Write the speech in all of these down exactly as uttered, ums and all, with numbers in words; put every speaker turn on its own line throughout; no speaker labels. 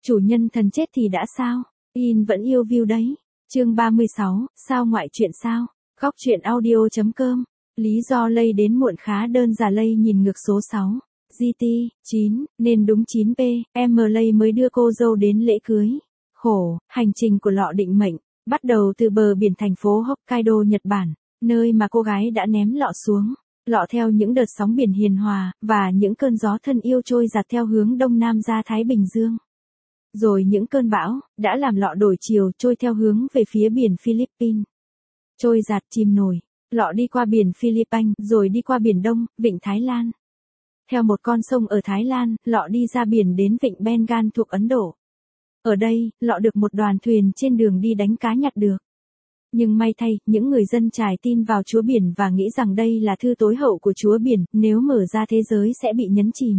Chủ nhân thần chết thì đã sao? In vẫn yêu view đấy. Chương ba mươi sáu, sao ngoại chuyện sao? Góc truyện audio chấm com. Lý do lây đến muộn khá đơn giản, lây nhìn ngược số sáu. giê tê, chín, nên đúng chín p, em lây mới đưa cô dâu đến lễ cưới. Khổ, hành trình của Lọ định mệnh, bắt đầu từ bờ biển thành phố Hokkaido, Nhật Bản, nơi mà cô gái đã ném Lọ xuống. Lọ theo những đợt sóng biển hiền hòa, và những cơn gió thân yêu trôi dạt theo hướng đông nam ra Thái Bình Dương. Rồi những cơn bão, đã làm Lọ đổi chiều trôi theo hướng về phía biển Philippines. Trôi dạt chìm nổi, Lọ đi qua biển Philippines, rồi đi qua biển Đông, vịnh Thái Lan. Theo một con sông ở Thái Lan, Lọ đi ra biển đến vịnh Bengal thuộc Ấn Độ. Ở đây, Lọ được một đoàn thuyền trên đường đi đánh cá nhặt được. Nhưng may thay, những người dân trải tin vào Chúa Biển và nghĩ rằng đây là thư tối hậu của Chúa Biển, nếu mở ra thế giới sẽ bị nhấn chìm.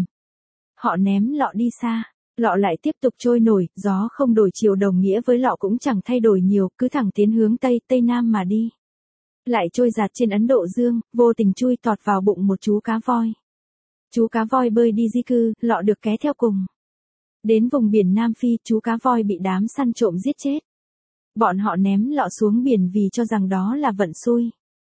Họ ném Lọ đi xa. Lọ lại tiếp tục trôi nổi, gió không đổi chiều đồng nghĩa với Lọ cũng chẳng thay đổi nhiều, cứ thẳng tiến hướng Tây, Tây Nam mà đi. Lại trôi dạt trên Ấn Độ Dương, vô tình chui tọt vào bụng một chú cá voi. Chú cá voi bơi đi di cư, Lọ được ké theo cùng. Đến vùng biển Nam Phi, chú cá voi bị đám săn trộm giết chết. Bọn họ ném Lọ xuống biển vì cho rằng đó là vận xui.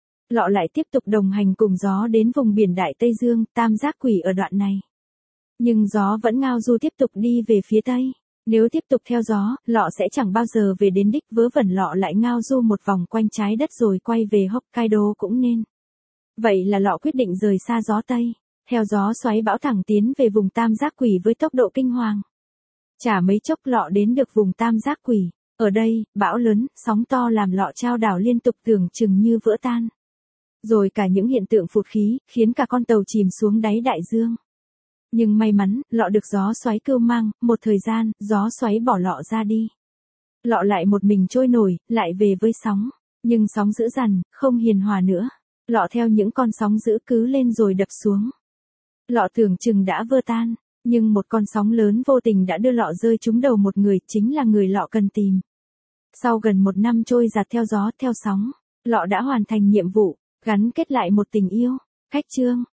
Lọ lại tiếp tục đồng hành cùng gió đến vùng biển Đại Tây Dương, Tam Giác Quỷ ở đoạn này. Nhưng gió vẫn ngao du tiếp tục đi về phía Tây. Nếu tiếp tục theo gió, Lọ sẽ chẳng bao giờ về đến đích, vớ vẩn Lọ lại ngao du một vòng quanh trái đất rồi quay về Hokkaido cũng nên. Vậy là Lọ quyết định rời xa gió Tây, theo gió xoáy bão thẳng tiến về vùng Tam Giác Quỷ với tốc độ kinh hoàng. Chả mấy chốc Lọ đến được vùng Tam Giác Quỷ. Ở đây, bão lớn, sóng to làm Lọ chao đảo liên tục tưởng chừng như vỡ tan. Rồi cả những hiện tượng phụt khí, khiến cả con tàu chìm xuống đáy đại dương. Nhưng may mắn, Lọ được gió xoáy cưu mang, một thời gian, gió xoáy bỏ Lọ ra đi. Lọ lại một mình trôi nổi, lại về với sóng. Nhưng sóng dữ dằn, không hiền hòa nữa. Lọ theo những con sóng dữ cứ lên rồi đập xuống. Lọ tưởng chừng đã vỡ tan, nhưng một con sóng lớn vô tình đã đưa Lọ rơi trúng đầu một người, chính là người Lọ cần tìm. Sau gần một năm trôi dạt theo gió, theo sóng, Lọ đã hoàn thành nhiệm vụ, gắn kết lại một tình yêu. Cách chương